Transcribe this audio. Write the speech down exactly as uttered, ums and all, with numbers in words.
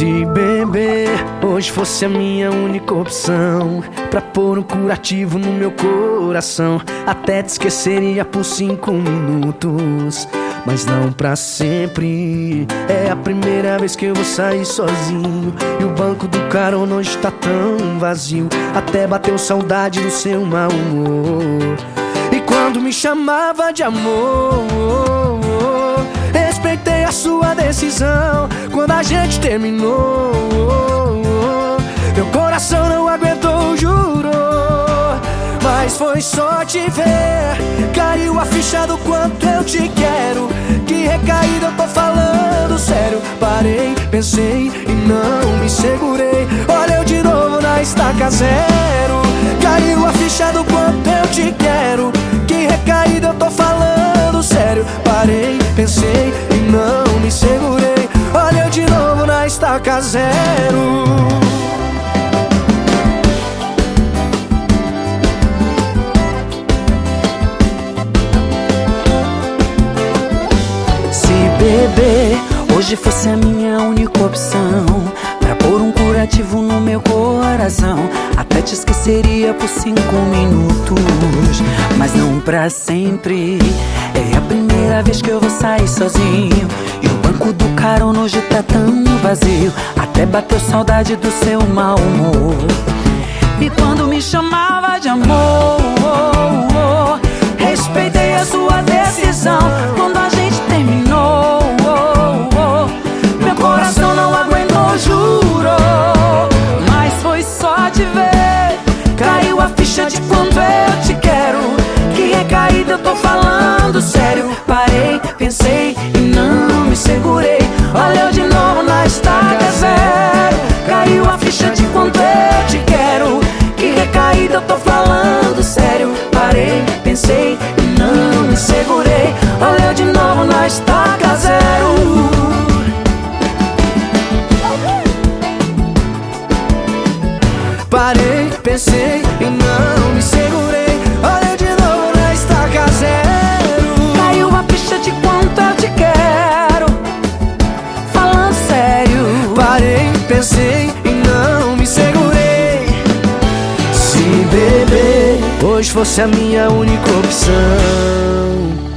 Se beber hoje fosse a minha única opção, pra pôr um curativo no meu coração, até te esqueceria por cinco minutos, mas não pra sempre. É a primeira vez que eu vou sair sozinho, e o banco do carona hoje tá tão vazio, até bateu saudade do seu mau humor. E quando me chamava de amor, respeitei a sua decisão. Quando a gente terminou, meu coração não aguentou, jurou. Mas foi só te ver, caiu a ficha do quanto eu te quero. Que recaída, eu tô falando sério. Parei, pensei e não me segurei. Olha eu de novo na estaca zero. Caiu a ficha do quanto eu te quero. Que recaída, eu tô falando sério. Parei, pensei e não me segurei. Olha eu de novo na estaca zero. Beber hoje fosse a minha única opção, pra pôr um curativo no meu coração, até te esqueceria por cinco minutos, mas não pra sempre. É a primeira vez que eu vou sair sozinho, e o banco do carona hoje tá tão vazio, até bateu saudade do seu mau humor. E quando me chamava de amor, respeitei a sua decisão. Quando a gente terminou, meu coração não aguentou, jurou. Mas foi só te ver, caiu a ficha de quanto eu te quero. Que recaída, eu tô falando sério. Parei, pensei e não me segurei. Olha eu de novo na estaca zero. Caiu a ficha de quanto eu te quero. Que recaída, eu tô falando sério. Parei, pensei e não me segurei. Olha eu de novo na estaca zero. Parei, pensei e não me segurei. Olha eu de novo na estaca zero. Caiu a ficha de quanto eu te quero. Falando sério. Parei, pensei e não me segurei. Se beber hoje fosse a minha única opção,